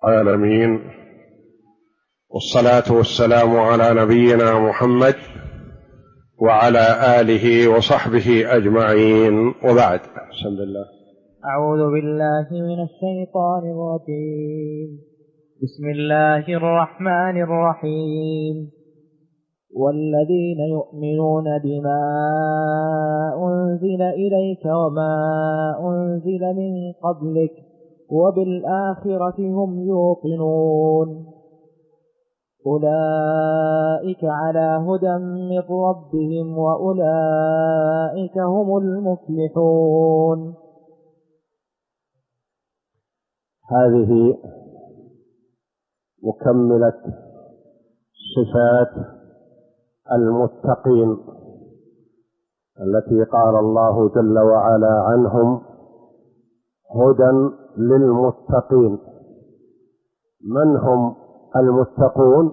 العالمين، والصلاة والسلام على نبينا محمد وعلى آله وصحبه أجمعين، وبعد. بسم الله. أعوذ بالله من الشيطان الرجيم. بسم الله الرحمن الرحيم. والذين يؤمنون بما أنزل إليك وما أنزل من قبلك وبالآخرة هم يوقنون أولئك على هدى من ربهم وأولئك هم المفلحون. هذه مكملة صفات المتقين التي قال الله جل وعلا عنهم هدى للمتقين. من هم المتقون؟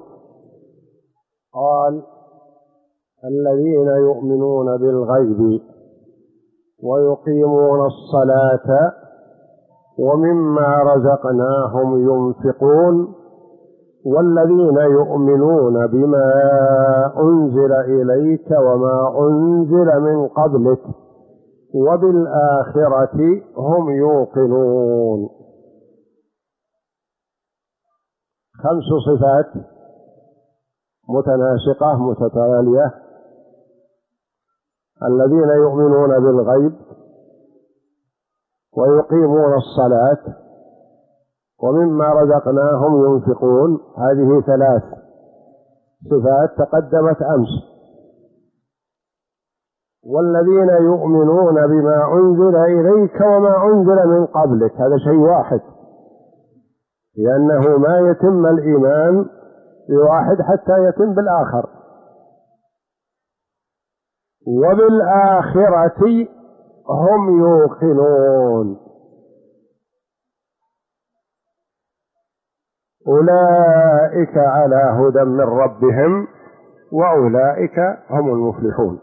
قال الذين يؤمنون بالغيب ويقيمون الصلاة ومما رزقناهم ينفقون والذين يؤمنون بما أنزل إليك وما أنزل من قبلك وبالآخرة هم يوقنون. 5 صفات متناسقة متتالية: الذين يؤمنون بالغيب ويقيمون الصلاة ومما رزقناهم ينفقون. هذه 3 صفات تقدمت أمس. والذين يؤمنون بما أنزل إليك وما أنزل من قبلك، هذا شيء واحد، لأنه ما يتم الإيمان بواحد حتى يتم بالآخر. وبالآخرة هم يوقنون أولئك على هدى من ربهم وأولئك هم المفلحون.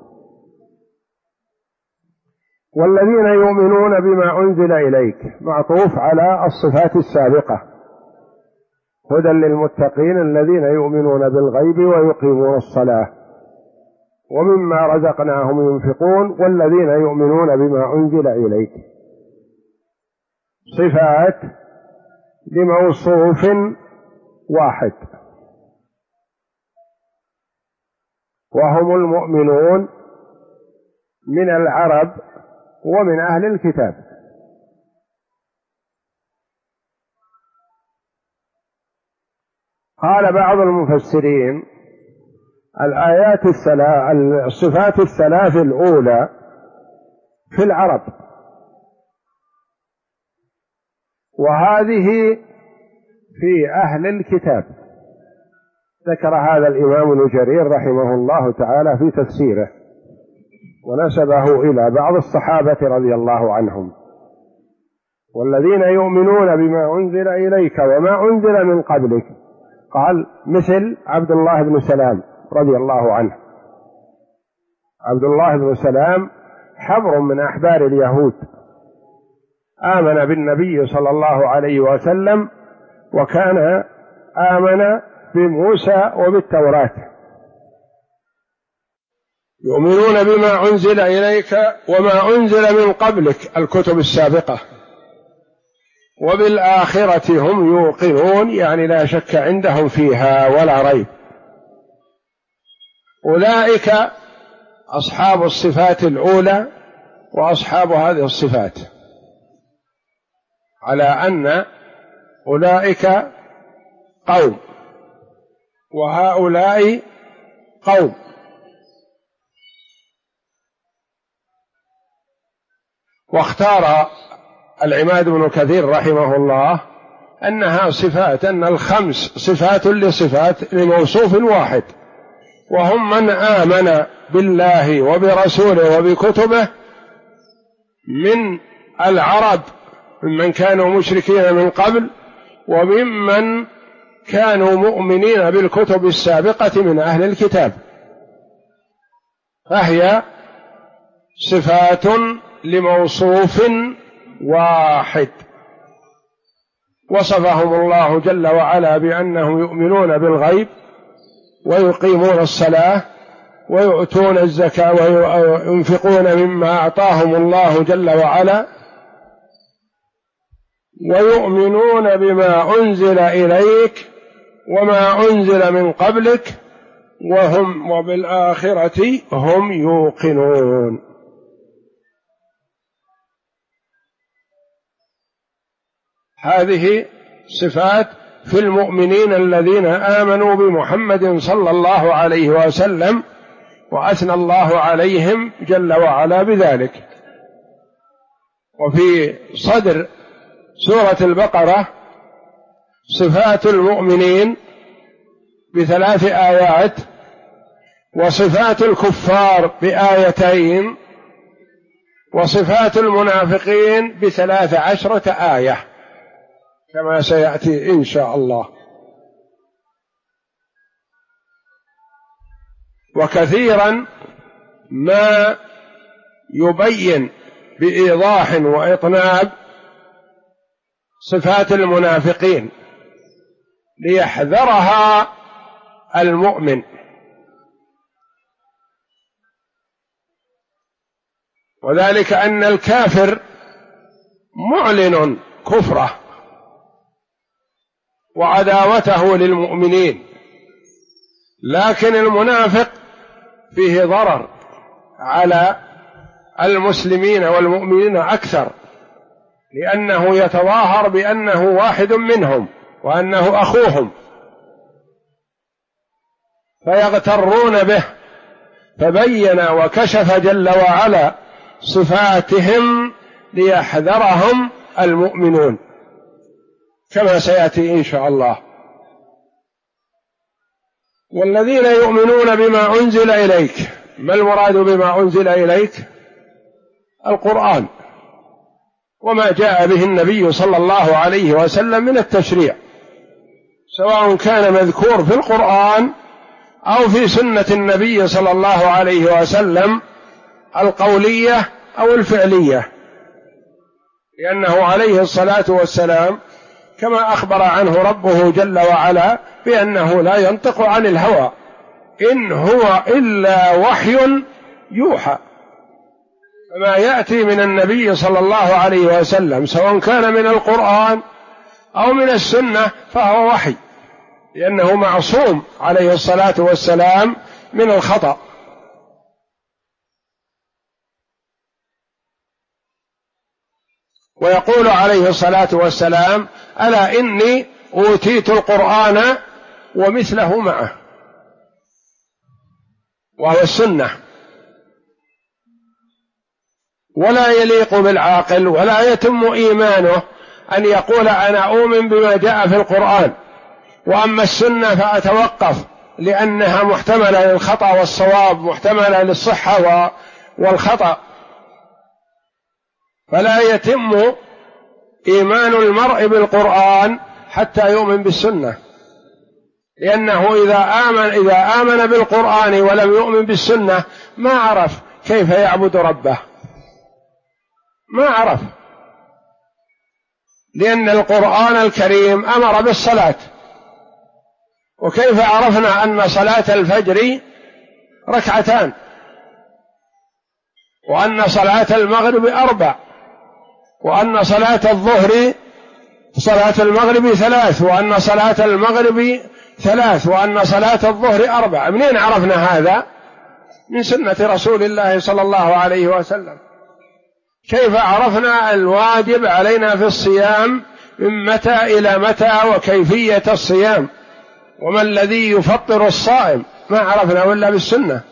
والذين يؤمنون بما أنزل إليك معطوف على الصفات السابقة: هدى للمتقين الذين يؤمنون بالغيب ويقيمون الصلاة ومما رزقناهم ينفقون والذين يؤمنون بما أنزل إليك. صفات لموصوف واحد، وهم المؤمنون من العرب ومن أهل الكتاب. قال بعض المفسرين الصفات الثلاث الأولى في العرب، وهذه في أهل الكتاب. ذكر هذا الإمام ابن جرير رحمه الله تعالى في تفسيره، ونسبه إلى بعض الصحابة رضي الله عنهم. والذين يؤمنون بما أنزل إليك وما أنزل من قبلك، قال مثل عبد الله بن سلام رضي الله عنه. عبد الله بن سلام حبر من أحبار اليهود، آمن بالنبي صلى الله عليه وسلم، وكان آمن بموسى وبالتوراة. يؤمنون بما أنزل إليك وما أنزل من قبلك، الكتب السابقة، وبالآخرة هم يوقنون، يعني لا شك عندهم فيها ولا ريب. أولئك أصحاب الصفات الأولى وأصحاب هذه الصفات، على أن أولئك قوم وهؤلاء قوم. واختار العماد بن كثير رحمه الله أنها صفات، أن ال5 صفات لموصوف واحد، وهم من آمن بالله وبرسوله وبكتبه من العرب ممن كانوا مشركين من قبل، وممن كانوا مؤمنين بالكتب السابقة من أهل الكتاب. فهي صفات لموصوف واحد. وصفهم الله جل وعلا بأنهم يؤمنون بالغيب ويقيمون الصلاة ويؤتون الزكاة وينفقون مما أعطاهم الله جل وعلا ويؤمنون بما أنزل إليك وما أنزل من قبلك وبالآخرة هم يوقنون. هذه صفات في المؤمنين الذين آمنوا بمحمد صلى الله عليه وسلم، وأثنى الله عليهم جل وعلا بذلك. وفي صدر سورة البقرة صفات المؤمنين ب3 آيات، وصفات الكفار ب2 وصفات المنافقين ب13 آية كما سيأتي إن شاء الله. وكثيرا ما يبين بإيضاح وإطناب صفات المنافقين ليحذرها المؤمن، وذلك أن الكافر معلن كفره وعداوته للمؤمنين، لكن المنافق فيه ضرر على المسلمين والمؤمنين أكثر، لأنه يتظاهر بأنه واحد منهم وأنه أخوهم فيغترون به، فبين وكشف جل وعلا صفاتهم ليحذرهم المؤمنون كما سيأتي إن شاء الله. والذين يؤمنون بما أنزل إليك، ما المراد بما أنزل إليك؟ القرآن وما جاء به النبي صلى الله عليه وسلم من التشريع، سواء كان مذكور في القرآن أو في سنة النبي صلى الله عليه وسلم القولية أو الفعلية، لأنه عليه الصلاة والسلام كما أخبر عنه ربه جل وعلا بأنه لا ينطق عن الهوى إن هو إلا وحي يوحى، فما يأتي من النبي صلى الله عليه وسلم سواء كان من القرآن أو من السنة فهو وحي، لأنه معصوم عليه الصلاة والسلام من الخطأ. ويقول عليه الصلاة والسلام: ألا إني أوتيت القرآن ومثله معه، وهو السنة. ولا يليق بالعاقل ولا يتم إيمانه أن يقول أنا أؤمن بما جاء في القرآن، وأما السنة فأتوقف لأنها محتملة للخطأ والصواب، محتملة للصحة والخطأ، فلا يتم إيمان المرء بالقرآن حتى يؤمن بالسنة، لأنه إذا آمن بالقرآن ولم يؤمن بالسنة ما عرف كيف يعبد ربه، ما عرف، لأن القرآن الكريم أمر بالصلاة، وكيف عرفنا أن صلاة الفجر 2 وأن صلاة المغرب 4 وأن صلاة الظهر صلاة المغرب 3 وأن صلاة المغرب 3 وأن صلاة الظهر 4؟ منين عرفنا هذا؟ من سنة رسول الله صلى الله عليه وسلم. كيف عرفنا الواجب علينا في الصيام من متى إلى متى وكيفية الصيام وما الذي يفطر الصائم؟ ما عرفنا إلا بالسنة.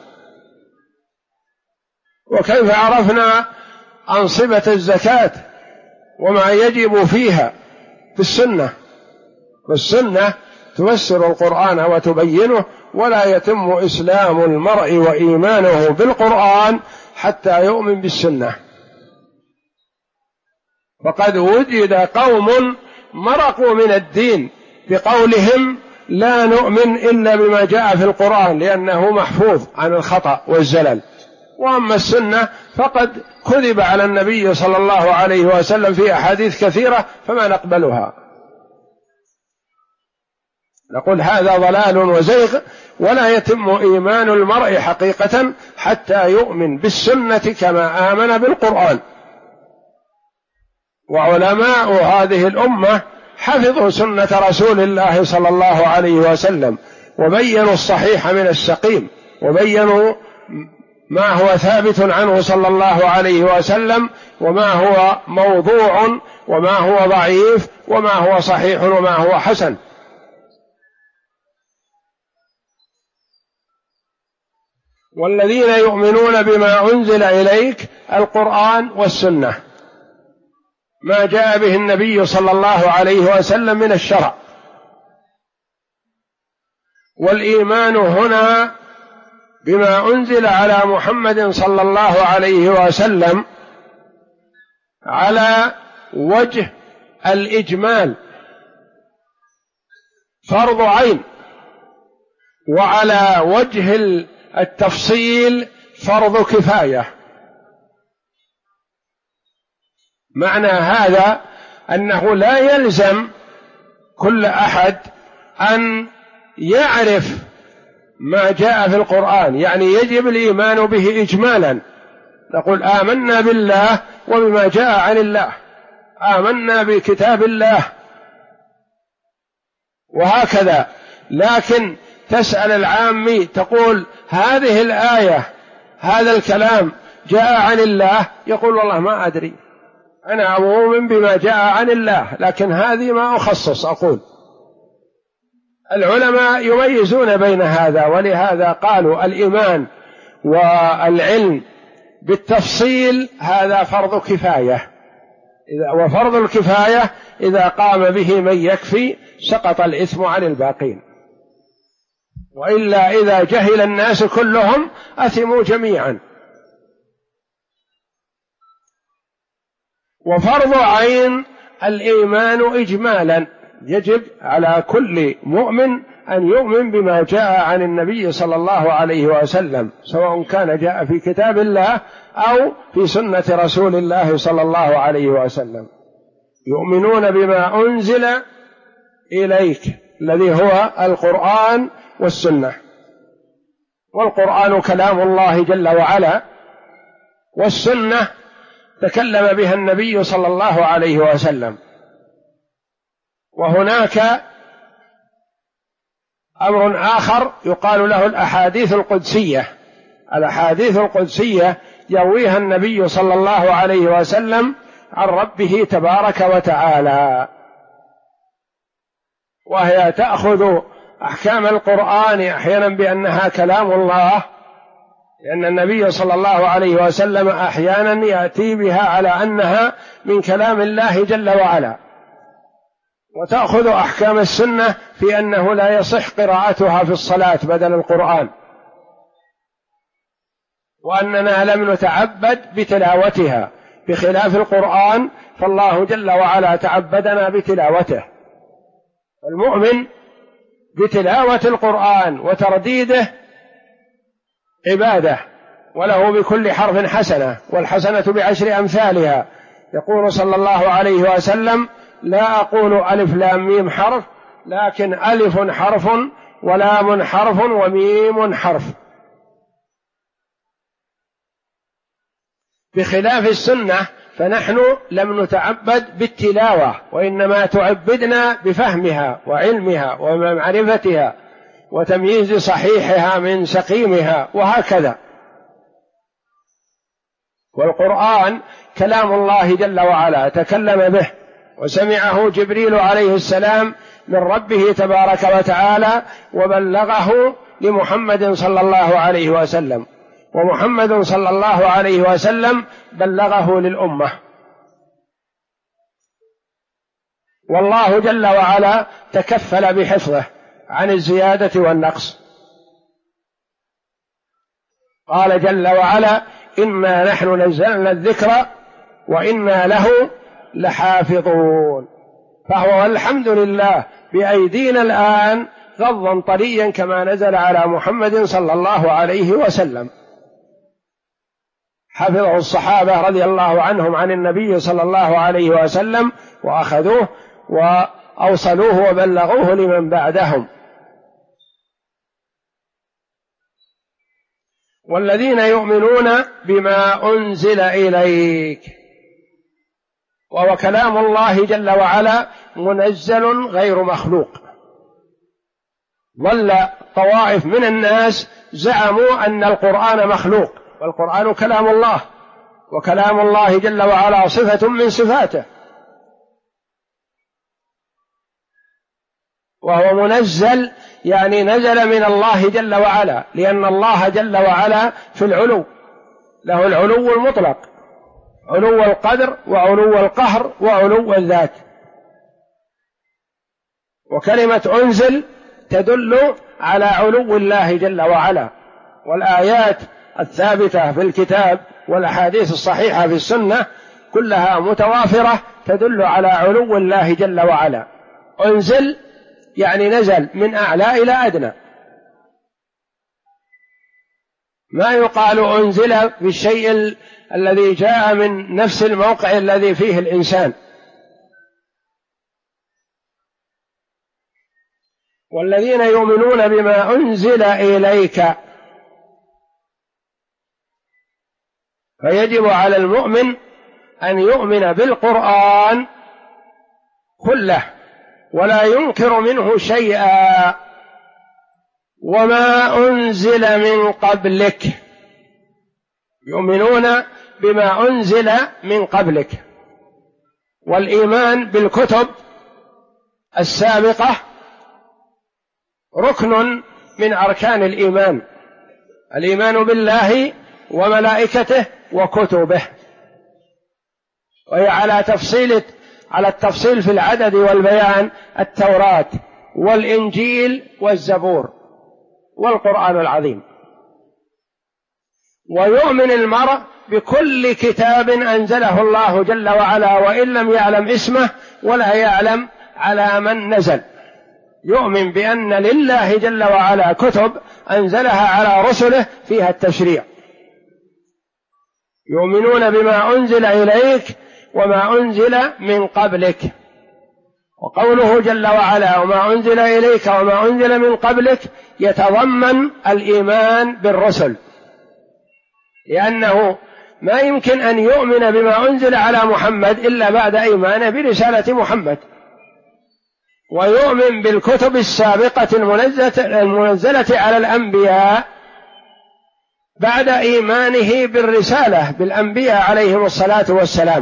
وكيف عرفنا أنصبة الزكاة وما يجب فيها في السنة؟ والسنة تفسر القرآن وتبينه، ولا يتم إسلام المرء وإيمانه بالقرآن حتى يؤمن بالسنة. فقد وجد قوم مرقوا من الدين بقولهم لا نؤمن إلا بما جاء في القرآن لأنه محفوظ عن الخطأ والزلل، وأما السنة فقد كذب على النبي صلى الله عليه وسلم في أحاديث كثيرة فما نقبلها. نقول هذا ضلال وزيغ، ولا يتم إيمان المرء حقيقة حتى يؤمن بالسنة كما آمن بالقرآن. وعلماء هذه الأمة حفظوا سنة رسول الله صلى الله عليه وسلم، وبينوا الصحيح من السقيم، وبينوا ما هو ثابت عنه صلى الله عليه وسلم، وما هو موضوع، وما هو ضعيف، وما هو صحيح، وما هو حسن. والذين يؤمنون بما أنزل إليك القرآن والسنة، ما جاء به النبي صلى الله عليه وسلم من الشرع. والإيمان هنا بما أنزل على محمد صلى الله عليه وسلم على وجه الإجمال فرض عين، وعلى وجه التفصيل فرض كفاية. معنى هذا أنه لا يلزم كل أحد أن يعرف ما جاء في القرآن، يعني يجب الإيمان به إجمالا. نقول آمنا بالله وبما جاء عن الله، آمنا بكتاب الله، وهكذا. لكن تسأل العامي تقول هذه الآية هذا الكلام جاء عن الله، يقول والله ما أدري، أنا مؤمن بما جاء عن الله، لكن هذه ما أخصص أقول. العلماء يميزون بين هذا، ولهذا قالوا الإيمان والعلم بالتفصيل هذا فرض كفاية، وفرض الكفاية إذا قام به من يكفي سقط الإثم عن الباقين، وإلا إذا جهل الناس كلهم أثموا جميعا. وفرض عين الإيمان إجمالا، يجب على كل مؤمن أن يؤمن بما جاء عن النبي صلى الله عليه وسلم، سواء كان جاء في كتاب الله أو في سنة رسول الله صلى الله عليه وسلم. يؤمنون بما أنزل إليك الذي هو القرآن والسنة. والقرآن كلام الله جل وعلا، والسنة تكلم بها النبي صلى الله عليه وسلم. وهناك أمر آخر يقال له الأحاديث القدسية. الأحاديث القدسية يرويها النبي صلى الله عليه وسلم عن ربه تبارك وتعالى، وهي تأخذ أحكام القرآن أحيانا بأنها كلام الله، لأن النبي صلى الله عليه وسلم أحيانا يأتي بها على أنها من كلام الله جل وعلا، وتأخذ أحكام السنة في أنه لا يصح قراءتها في الصلاة بدل القرآن، وأننا لم نتعبد بتلاوتها، بخلاف القرآن فالله جل وعلا تعبدنا بتلاوته. المؤمن بتلاوة القرآن وترديده عبادة، وله بكل حرف حسنة، والحسنة بعشر أمثالها. يقول صلى الله عليه وسلم: لا أقول ألف لام ميم حرف، لكن ألف حرف ولام حرف وميم حرف. بخلاف السنة فنحن لم نتعبد بالتلاوة، وإنما تعبدنا بفهمها وعلمها ومعرفتها وتمييز صحيحها من سقيمها، وهكذا. والقرآن كلام الله جل وعلا تكلم به، وسمعه جبريل عليه السلام من ربه تبارك وتعالى، وبلغه لمحمد صلى الله عليه وسلم، ومحمد صلى الله عليه وسلم بلغه للأمة. والله جل وعلا تكفل بحفظه عن الزيادة والنقص. قال جل وعلا: إنا نحن نزلنا الذكر وإنا له لحافظون. فهو والحمد لله بأيدينا الآن غضا طريا كما نزل على محمد صلى الله عليه وسلم. حفظه الصحابة رضي الله عنهم عن النبي صلى الله عليه وسلم، وأخذوه وأوصلوه وبلغوه لمن بعدهم، والذين يؤمنون بما أنزل إليك، وهو كلام الله جل وعلا منزل غير مخلوق. ظل طوائف من الناس زعموا أن القرآن مخلوق، والقرآن كلام الله، وكلام الله جل وعلا صفة من صفاته، وهو منزل يعني نزل من الله جل وعلا، لأن الله جل وعلا في العلو، له العلو المطلق، علو القدر وعلو القهر وعلو الذات. وكلمة أنزل تدل على علو الله جل وعلا، والآيات الثابتة في الكتاب والأحاديث الصحيحة في السنة كلها متوافرة تدل على علو الله جل وعلا. أنزل يعني نزل من أعلى إلى أدنى، ما يقال أنزل بالشيء الذي جاء من نفس الموقع الذي فيه الإنسان. والذين يؤمنون بما أنزل إليك، فيجب على المؤمن أن يؤمن بالقرآن كله ولا ينكر منه شيئا. وما أنزل من قبلك، يؤمنون بما أنزل من قبلك. والإيمان بالكتب السابقة ركن من أركان الإيمان، الإيمان بالله وملائكته وكتبه، وهي على التفصيل في العدد والبيان: التوراة والإنجيل والزبور والقرآن العظيم. ويؤمن المرء بكل كتاب أنزله الله جل وعلا وإن لم يعلم اسمه ولا يعلم على من نزل، يؤمن بأن لله جل وعلا كتب أنزلها على رسله فيها التشريع. يؤمنون بما أنزل إليك وما أنزل من قبلك. وقوله جل وعلا وما أنزل إليك وما أنزل من قبلك يتضمن الإيمان بالرسل، لأنه ما يمكن أن يؤمن بما أنزل على محمد إلا بعد إيمانه برسالة محمد. ويؤمن بالكتب السابقة المنزلة على الأنبياء بعد إيمانه بالرسالة بالأنبياء عليهم الصلاة والسلام.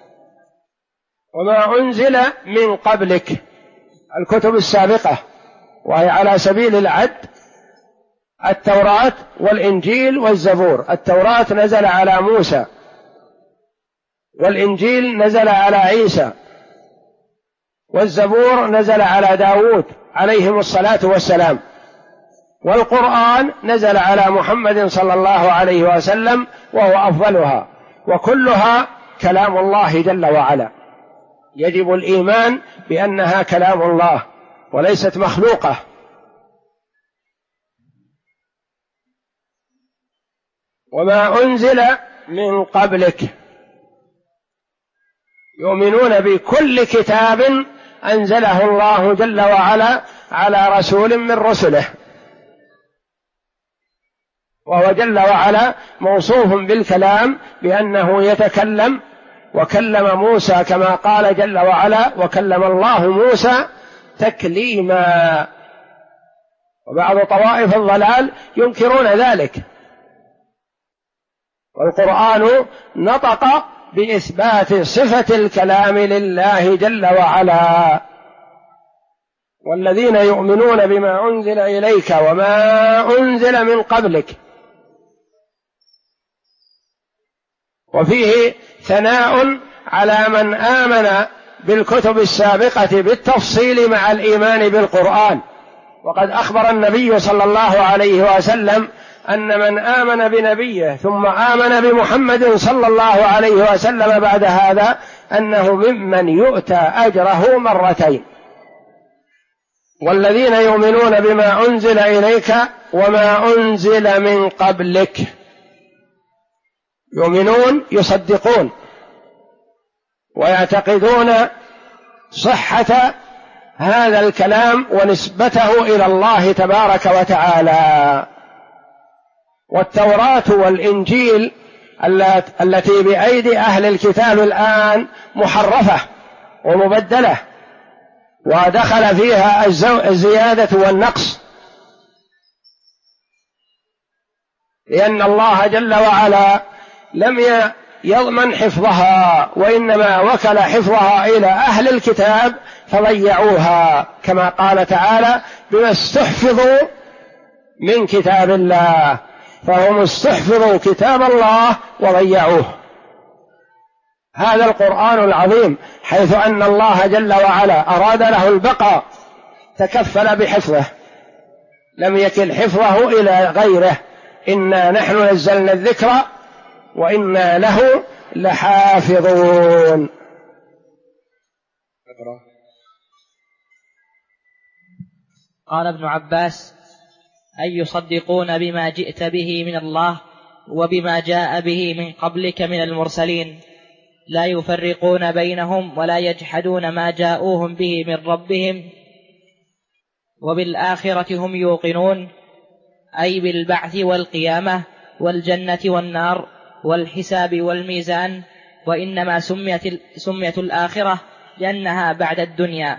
وما أنزل من قبلك الكتب السابقة، وهي على سبيل العد: التوراة والإنجيل والزبور. التوراة نزل على موسى، والإنجيل نزل على عيسى، والزبور نزل على داود عليهم الصلاة والسلام، والقرآن نزل على محمد صلى الله عليه وسلم وهو أفضلها، وكلها كلام الله جل وعلا. يجب الإيمان بأنها كلام الله وليست مخلوقة. وما أنزل من قبلك، يؤمنون بكل كتاب أنزله الله جل وعلا على رسول من رسله، وهو جل وعلا موصوف بالكلام بأنه يتكلم، وكلم موسى كما قال جل وعلا: وكلم الله موسى تكليما. وبعض طوائف الضلال ينكرون ذلك، والقرآن نطق بإثبات صفة الكلام لله جل وعلا. والذين يؤمنون بما أنزل إليك وما أنزل من قبلك، وفيه ثناء على من آمن بالكتب السابقة بالتفصيل مع الإيمان بالقرآن. وقد أخبر النبي صلى الله عليه وسلم أن من آمن بنبيه ثم آمن بمحمد صلى الله عليه وسلم بعد هذا أنه ممن يؤتى أجره مرتين. والذين يؤمنون بما أنزل إليك وما أنزل من قبلك، يؤمنون يصدقون ويعتقدون صحة هذا الكلام ونسبته إلى الله تبارك وتعالى. والتوراة والإنجيل التي بأيدي أهل الكتاب الآن محرفة ومبدلة، ودخل فيها الزيادة والنقص، لأن الله جل وعلا لم يضمن حفظها، وإنما وكل حفظها إلى أهل الكتاب فضيعوها، كما قال تعالى: بما استحفظوا من كتاب الله، فهم استحفظوا كتاب الله وضيعوه. هذا القرآن العظيم حيث أن الله جل وعلا أراد له البقاء تكفل بحفظه، لم يكل حفظه إلى غيره: إنا نحن نزلنا الذكر وإنا له لحافظون. قال ابن عباس: أي يصدقون بما جئت به من الله وبما جاء به من قبلك من المرسلين، لا يفرقون بينهم ولا يجحدون ما جاءوهم به من ربهم، وبالآخرة هم يوقنون، أي بالبعث والقيامة والجنة والنار والحساب والميزان، وإنما سميت الآخرة لأنها بعد الدنيا.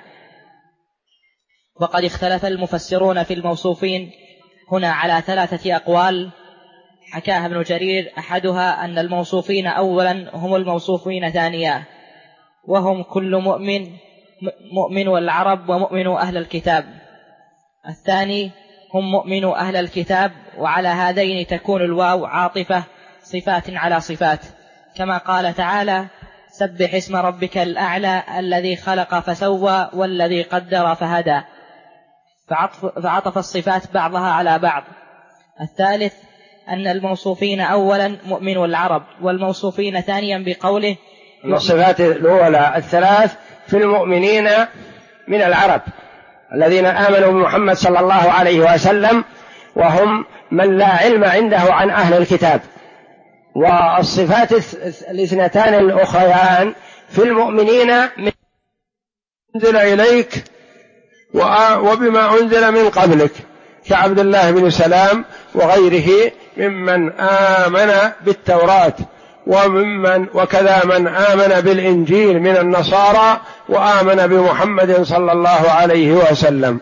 وقد اختلف المفسرون في الموصوفين هنا على 3 أقوال حكاها ابن جرير. أحدها أن الموصوفين أولا هم الموصوفين ثانيا، وهم كل مؤمن والعرب ومؤمن أهل الكتاب. الثاني هم مؤمن أهل الكتاب، وعلى هذين تكون الواو عاطفة صفات على صفات، كما قال تعالى: سبح اسم ربك الأعلى الذي خلق فسوى والذي قدر فهدى، فعطف الصفات بعضها على بعض. الثالث أن الموصوفين أولا مؤمن العرب، والموصوفين ثانيا بقوله الصفات الأولى الثلاث في المؤمنين من العرب الذين آمنوا بمحمد صلى الله عليه وسلم، وهم من لا علم عنده عن أهل الكتاب. والصفات الاثنتان الأخريان في المؤمنين من أنزل إليك وبما أنزل من قبلك، كعبد الله بن سلام وغيره ممن آمن بالتوراة، وكذا من آمن بالإنجيل من النصارى وآمن بمحمد صلى الله عليه وسلم.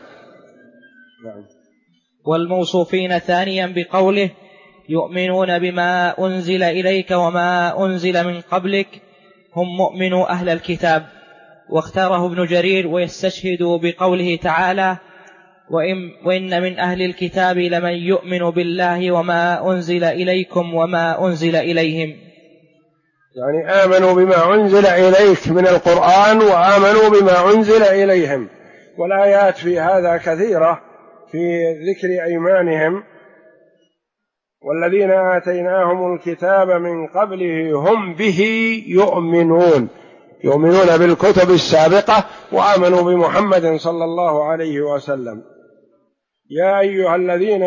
والموصوفين ثانيا بقوله يؤمنون بما أنزل إليك وما أنزل من قبلك هم مؤمنو أهل الكتاب. واختاره ابن جرير ويستشهد بقوله تعالى: وإن من أهل الكتاب لمن يؤمن بالله وما أنزل إليكم وما أنزل إليهم، يعني آمنوا بما أنزل إليك من القرآن وآمنوا بما أنزل إليهم. والآيات في هذا كثيرة في ذكر أيمانهم: والذين آتيناهم الكتاب من قبله هم به يؤمنون بالكتب السابقة وآمنوا بمحمد صلى الله عليه وسلم. يا أيها الذين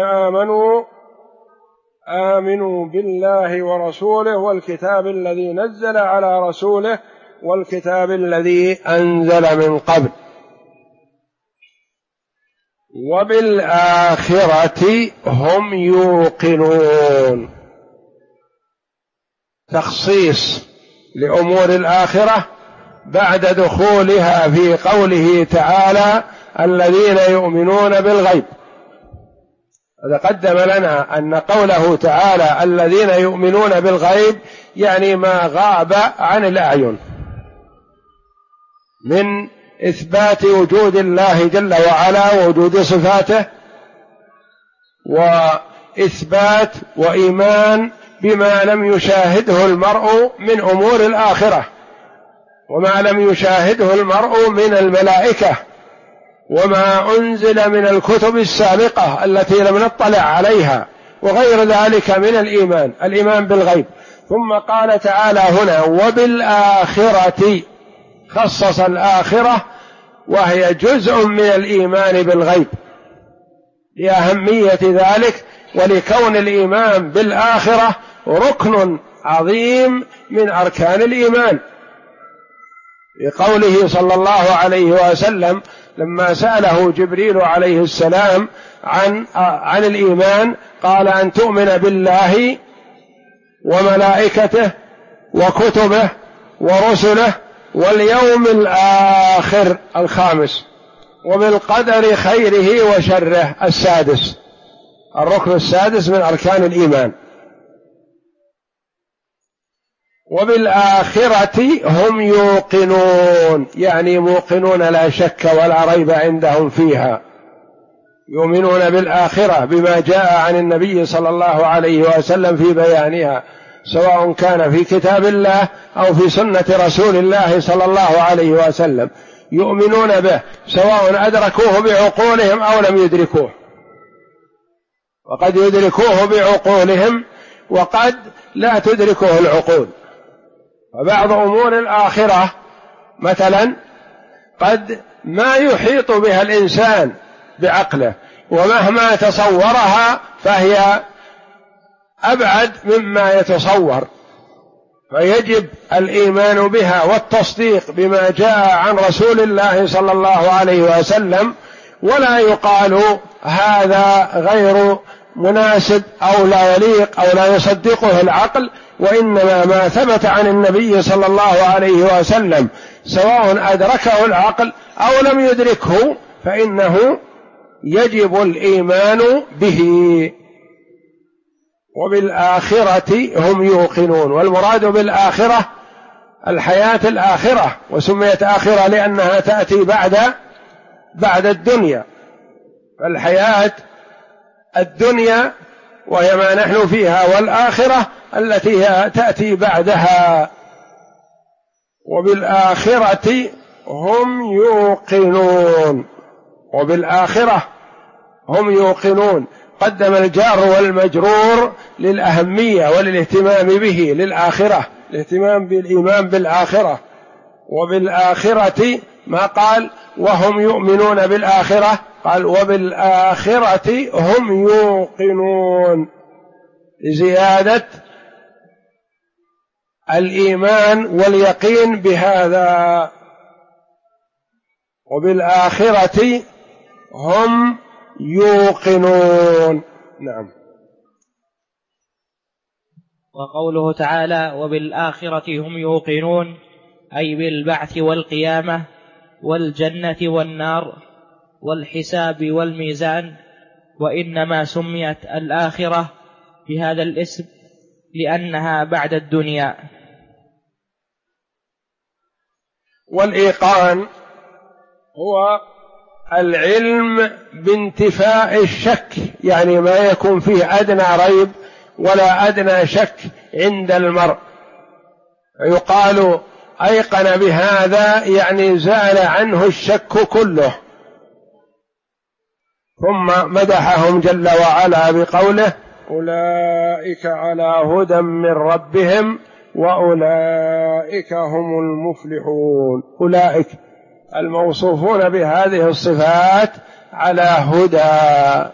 آمنوا بالله ورسوله والكتاب الذي نزل على رسوله والكتاب الذي أنزل من قبل وبالآخرة هم يوقنون. تخصيص لأمور الآخرة بعد دخولها في قوله تعالى: الذين يؤمنون بالغيب. هذا قدم لنا أن قوله تعالى الذين يؤمنون بالغيب يعني ما غاب عن الأعين من إثبات وجود الله جل وعلا ووجود صفاته، وإثبات وإيمان بما لم يشاهده المرء من أمور الآخرة، وما لم يشاهده المرء من الملائكة، وما أنزل من الكتب السابقة التي لم نطلع عليها، وغير ذلك من الإيمان بالغيب. ثم قال تعالى هنا: وبالآخرة، خصص الآخرة وهي جزء من الإيمان بالغيب لأهمية ذلك، ولكون الإيمان بالآخرة ركن عظيم من أركان الإيمان، لقوله صلى الله عليه وسلم: لما سأله جبريل عليه السلام عن الإيمان قال أن تؤمن بالله وملائكته وكتبه ورسله واليوم الآخر الخامس وبالقدر خيره وشره السادس، الركن السادس من أركان الإيمان. وبالآخرة هم يوقنون، يعني موقنون لا شك ولا ريب عندهم فيها، يؤمنون بالآخرة بما جاء عن النبي صلى الله عليه وسلم في بيانها، سواء كان في كتاب الله أو في سنة رسول الله صلى الله عليه وسلم، يؤمنون به سواء أدركوه بعقولهم أو لم يدركوه، وقد يدركوه بعقولهم وقد لا تدركه العقول. وبعض أمور الآخرة مثلا قد ما يحيط بها الإنسان بعقله، ومهما تصورها فهي أبعد مما يتصور، فيجب الإيمان بها والتصديق بما جاء عن رسول الله صلى الله عليه وسلم، ولا يقال هذا غير مناسب أو لا يليق أو لا يصدقه العقل، وإنما ما ثبت عن النبي صلى الله عليه وسلم سواء أدركه العقل أو لم يدركه فإنه يجب الإيمان به. وبالآخرة هم يوقنون، والمراد بالآخرة الحياة الآخرة، وسميت آخرة لأنها تأتي بعد الدنيا، فالحياة الدنيا وهي ما نحن فيها، والآخرة التي هي تأتي بعدها. وبالآخرة هم يوقنون، وبالآخرة هم يوقنون، قدم الجار والمجرور للأهمية وللاهتمام به للآخرة، الاهتمام بالإيمان بالآخرة. وبالآخرة ما قال وهم يؤمنون بالآخرة، قال وبالآخرة هم يوقنون، لزيادة الإيمان واليقين بهذا. وبالآخرة هم يوقنون. نعم. وقوله تعالى وبالآخرة هم يوقنون أي بالبعث والقيامة والجنة والنار والحساب والميزان. وإنما سميت الآخرة بهذا الاسم لأنها بعد الدنيا. والإيقان هو العلم بانتفاء الشك، يعني ما يكون فيه أدنى ريب ولا أدنى شك عند المرء، يقال أيقن بهذا يعني زال عنه الشك كله. ثم مدحهم جل وعلا بقوله أولئك على هدى من ربهم وأولئك هم المفلحون. أولئك الموصوفون بهذه الصفات على هدى،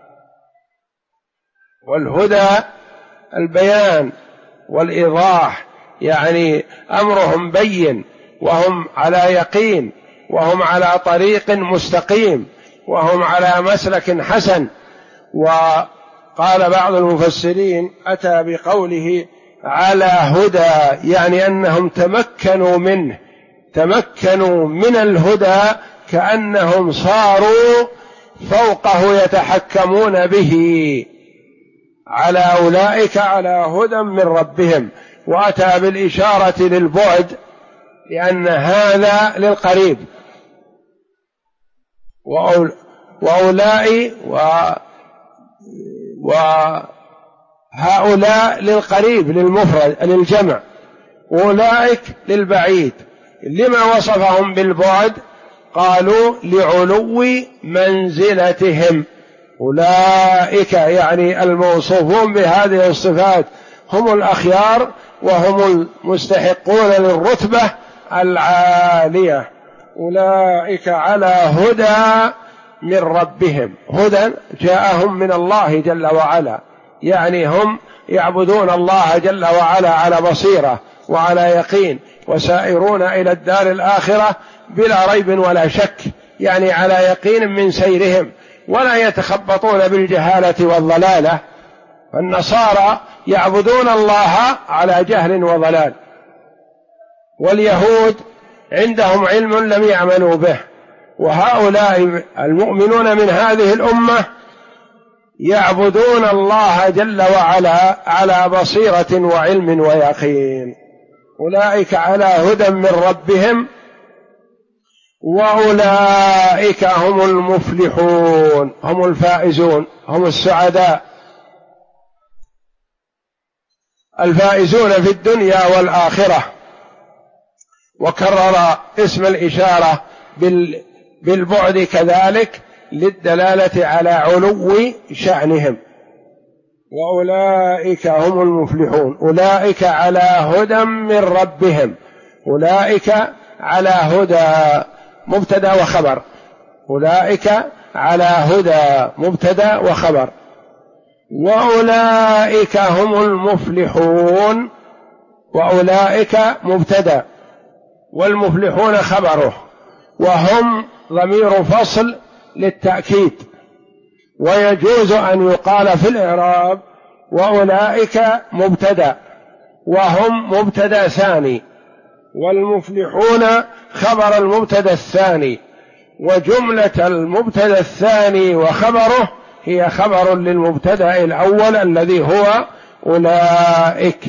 والهدى البيان والإيضاح، يعني أمرهم بين وهم على يقين وهم على طريق مستقيم وهم على مسلك حسن. وقال بعض المفسرين أتى بقوله على هدى يعني أنهم تمكنوا من الهدى، كأنهم صاروا فوقه يتحكمون به. على أولئك على هدى من ربهم، وأتى بالإشارة للبعد لأن هذا للقريب، وهؤلاء للقريب للمفرد للجمع، وأولئك للبعيد. لما وصفهم بالبعد؟ قالوا لعلو منزلتهم. أولئك يعني الموصوفون بهذه الصفات هم الأخيار وهم المستحقون للرتبة العالية. أولئك على هدى من ربهم، هدى جاءهم من الله جل وعلا، يعني هم يعبدون الله جل وعلا على بصيرة وعلى يقين، وسائرون إلى الدار الآخرة بلا ريب ولا شك، يعني على يقين من سيرهم، ولا يتخبطون بالجهالة والضلالة. النصارى يعبدون الله على جهل وضلال، واليهود عندهم علم لم يعملوا به، وهؤلاء المؤمنون من هذه الأمة يعبدون الله جل وعلا على بصيرة وعلم ويقين. أولئك على هدى من ربهم وأولئك هم المفلحون، هم الفائزون، هم السعداء، الفائزون في الدنيا والآخرة. وكرر اسم الإشارة بالبعد كذلك للدلالة على علو شأنهم. وأولئك هم المفلحون، أولئك على هدى من ربهم، أولئك على هدى مبتدأ وخبر، أولئك على هدى مبتدأ وخبر. وأولئك هم المفلحون، وأولئك مبتدأ والمفلحون خبره، وهم ضمير فصل للتأكيد، ويجوز أن يقال في الإعراب وأولئك مبتدأ وهم مبتدأ ثاني، والمفلحون خبر المبتدأ الثاني، وجملة المبتدأ الثاني وخبره هي خبر للمبتدأ الأول الذي هو أولئك.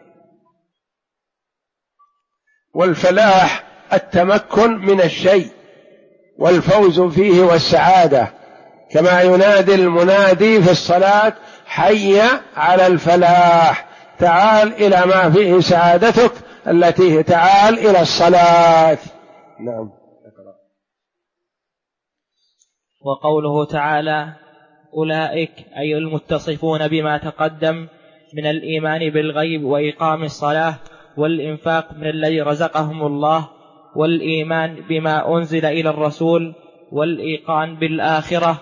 والفلاح التمكن من الشيء والفوز فيه والسعادة، كما ينادي المنادي في الصلاة: حي على الفلاح، تعال إلى ما فيه سعادتك التي تعال إلى الصلاة. نعم. وقوله تعالى: أولئك أي المتصفون بما تقدم من الإيمان بالغيب وإقام الصلاة والإنفاق من الذي رزقهم الله والإيمان بما أنزل إلى الرسول والإيقان بالآخرة،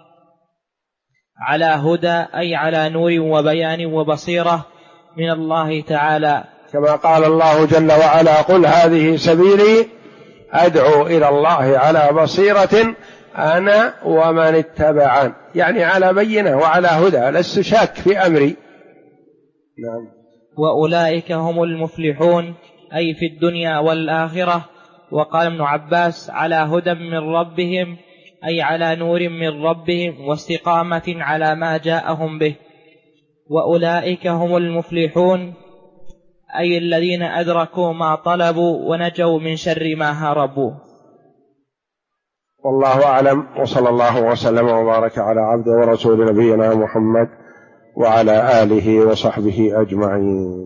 على هدى أي على نور وبيان وبصيرة من الله تعالى، كما قال الله جل وعلا: قل هذه سبيلي أدعو إلى الله على بصيرة أنا ومن اتبعن، يعني على بينة وعلى هدى، لست شاك في أمري. نعم. وأولئك هم المفلحون أي في الدنيا والآخرة. وقال ابن عباس: على هدى من ربهم أي على نور من ربهم واستقامة على ما جاءهم به. وأولئك هم المفلحون أي الذين أدركوا ما طلبوا ونجوا من شر ما هربوا. والله أعلم، وصلى الله وسلم وبارك على عبده ورسول نبينا محمد وعلى آله وصحبه أجمعين.